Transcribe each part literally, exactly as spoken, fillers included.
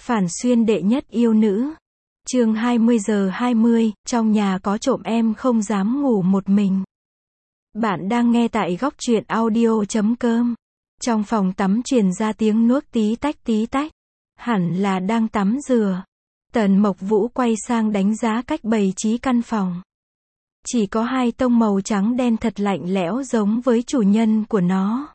Phản xuyên đệ nhất yêu nữ. Chương hai mươi giờ hai mươi, trong nhà có trộm em không dám ngủ một mình. Bạn đang nghe tại góc truyện audio chấm com. Trong phòng tắm truyền ra tiếng nuốt tí tách tí tách. Hẳn là đang tắm rửa. Tần Mộc Vũ quay sang đánh giá cách bày trí căn phòng. Chỉ có hai tông màu trắng đen thật lạnh lẽo giống với chủ nhân của nó.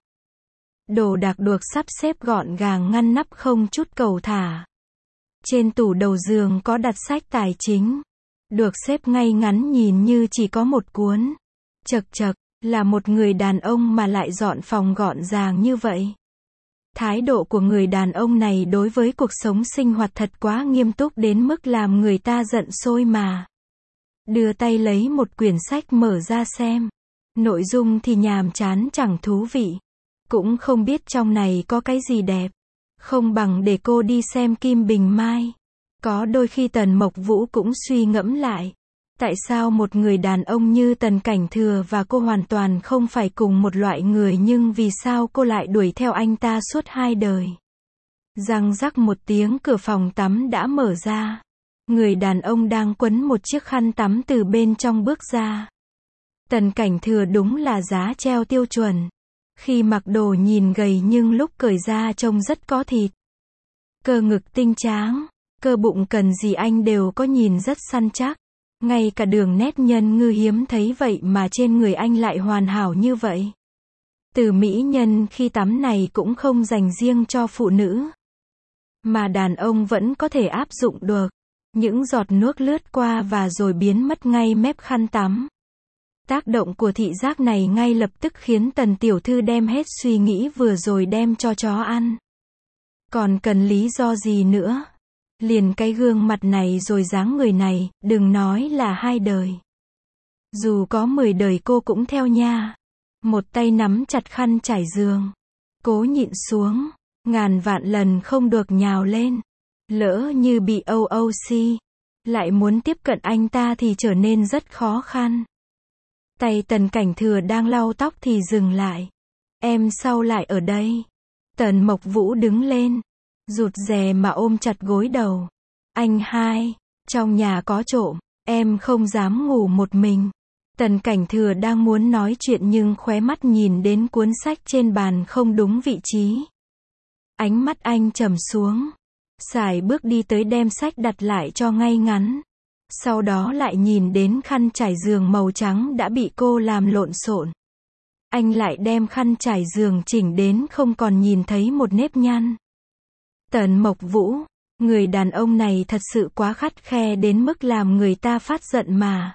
Đồ đạc được sắp xếp gọn gàng ngăn nắp không chút cầu thả. Trên tủ đầu giường có đặt sách tài chính. Được xếp ngay ngắn nhìn như chỉ có một cuốn. Chật chật, là một người đàn ông mà lại dọn phòng gọn gàng như vậy. Thái độ của người đàn ông này đối với cuộc sống sinh hoạt thật quá nghiêm túc đến mức làm người ta giận sôi mà. Đưa tay lấy một quyển sách mở ra xem. Nội dung thì nhàm chán chẳng thú vị. Cũng không biết trong này có cái gì đẹp. Không bằng để cô đi xem Kim Bình Mai. Có đôi khi Tần Mộc Vũ cũng suy ngẫm lại. Tại sao một người đàn ông như Tần Cảnh Thừa và cô hoàn toàn không phải cùng một loại người, nhưng vì sao cô lại đuổi theo anh ta suốt hai đời. Răng rắc một tiếng, cửa phòng tắm đã mở ra. Người đàn ông đang quấn một chiếc khăn tắm từ bên trong bước ra. Tần Cảnh Thừa đúng là giá treo tiêu chuẩn. Khi mặc đồ nhìn gầy nhưng lúc cởi ra trông rất có thịt. Cơ ngực tinh tráng, cơ bụng cần gì anh đều có, nhìn rất săn chắc. Ngay cả đường nét nhân ngư hiếm thấy vậy mà trên người anh lại hoàn hảo như vậy. Từ mỹ nhân khi tắm này cũng không dành riêng cho phụ nữ. Mà đàn ông vẫn có thể áp dụng được. Những giọt nước lướt qua và rồi biến mất ngay mép khăn tắm. Tác động của thị giác này ngay lập tức khiến Tần tiểu thư đem hết suy nghĩ vừa rồi đem cho chó ăn. Còn cần lý do gì nữa? Liền cái gương mặt này rồi dáng người này, đừng nói là hai đời. Dù có mười đời cô cũng theo nha. Một tay nắm chặt khăn trải giường. Cố nhịn xuống. Ngàn vạn lần không được nhào lên. Lỡ như bị o o xê. Lại muốn tiếp cận anh ta thì trở nên rất khó khăn. Tay Tần Cảnh Thừa đang lau tóc thì dừng lại. Em sao lại ở đây? Tần Mộc Vũ đứng lên. Rụt rè mà ôm chặt gối đầu. Anh hai, trong nhà có trộm, em không dám ngủ một mình. Tần Cảnh Thừa đang muốn nói chuyện nhưng khóe mắt nhìn đến cuốn sách trên bàn không đúng vị trí. Ánh mắt anh trầm xuống. Sải bước đi tới đem sách đặt lại cho ngay ngắn. Sau đó lại nhìn đến khăn trải giường màu trắng đã bị cô làm lộn xộn. Anh lại đem khăn trải giường chỉnh đến không còn nhìn thấy một nếp nhăn. Tần Mộc Vũ, người đàn ông này thật sự quá khắt khe đến mức làm người ta phát giận mà.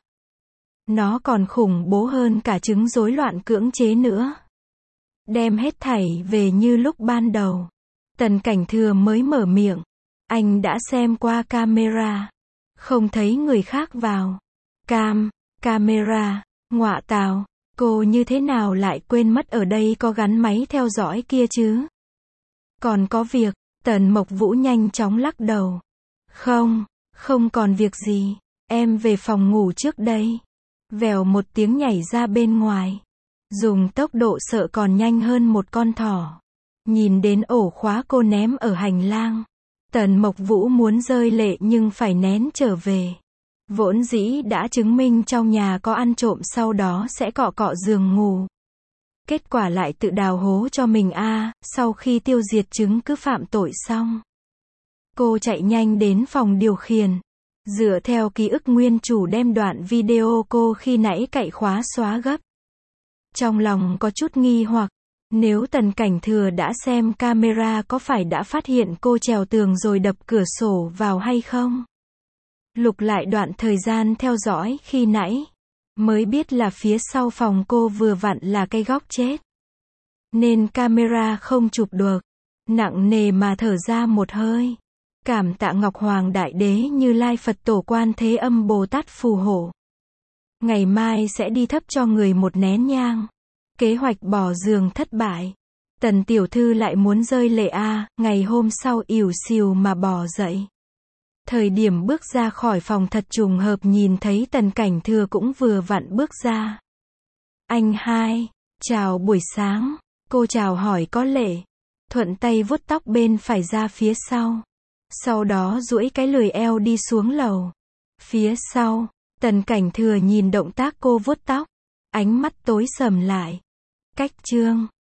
Nó còn khủng bố hơn cả chứng rối loạn cưỡng chế nữa. Đem hết thảy về như lúc ban đầu. Tần Cảnh Thừa mới mở miệng. Anh đã xem qua camera. Không thấy người khác vào. Cam, camera, ngọa tào, cô như thế nào lại quên mất ở đây có gắn máy theo dõi kia chứ? Còn có việc, Tần Mộc Vũ nhanh chóng lắc đầu. Không, không còn việc gì, em về phòng ngủ trước đây. Vèo một tiếng nhảy ra bên ngoài. Dùng tốc độ sợ còn nhanh hơn một con thỏ. Nhìn đến ổ khóa cô ném ở hành lang. Tần Mộc Vũ muốn rơi lệ nhưng phải nén trở về. Vốn dĩ đã chứng minh trong nhà có ăn trộm, sau đó sẽ cọ cọ giường ngủ. Kết quả lại tự đào hố cho mình a. À, sau khi tiêu diệt chứng cứ phạm tội xong. Cô chạy nhanh đến phòng điều khiển. Dựa theo ký ức nguyên chủ đem đoạn video cô khi nãy cậy khóa xóa gấp. Trong lòng có chút nghi hoặc. Nếu Tần Cảnh Thừa đã xem camera có phải đã phát hiện cô trèo tường rồi đập cửa sổ vào hay không? Lục lại đoạn thời gian theo dõi khi nãy. Mới biết là phía sau phòng cô vừa vặn là cái góc chết. Nên camera không chụp được. Nặng nề mà thở ra một hơi. Cảm tạ Ngọc Hoàng Đại Đế, Như Lai Phật Tổ, Quan Thế Âm Bồ Tát phù hộ. Ngày mai sẽ đi thắp cho người một nén nhang. Kế hoạch bỏ giường thất bại. Tần tiểu thư lại muốn rơi lệ a. À, ngày hôm sau ỉu xìu mà bò dậy. Thời điểm bước ra khỏi phòng thật trùng hợp nhìn thấy Tần Cảnh Thừa cũng vừa vặn bước ra. Anh hai, chào buổi sáng. Cô chào hỏi có lệ. Thuận tay vuốt tóc bên phải ra phía sau. Sau đó duỗi cái lười eo đi xuống lầu. Phía sau, Tần Cảnh Thừa nhìn động tác cô vuốt tóc. Ánh mắt tối sầm lại. Cách chương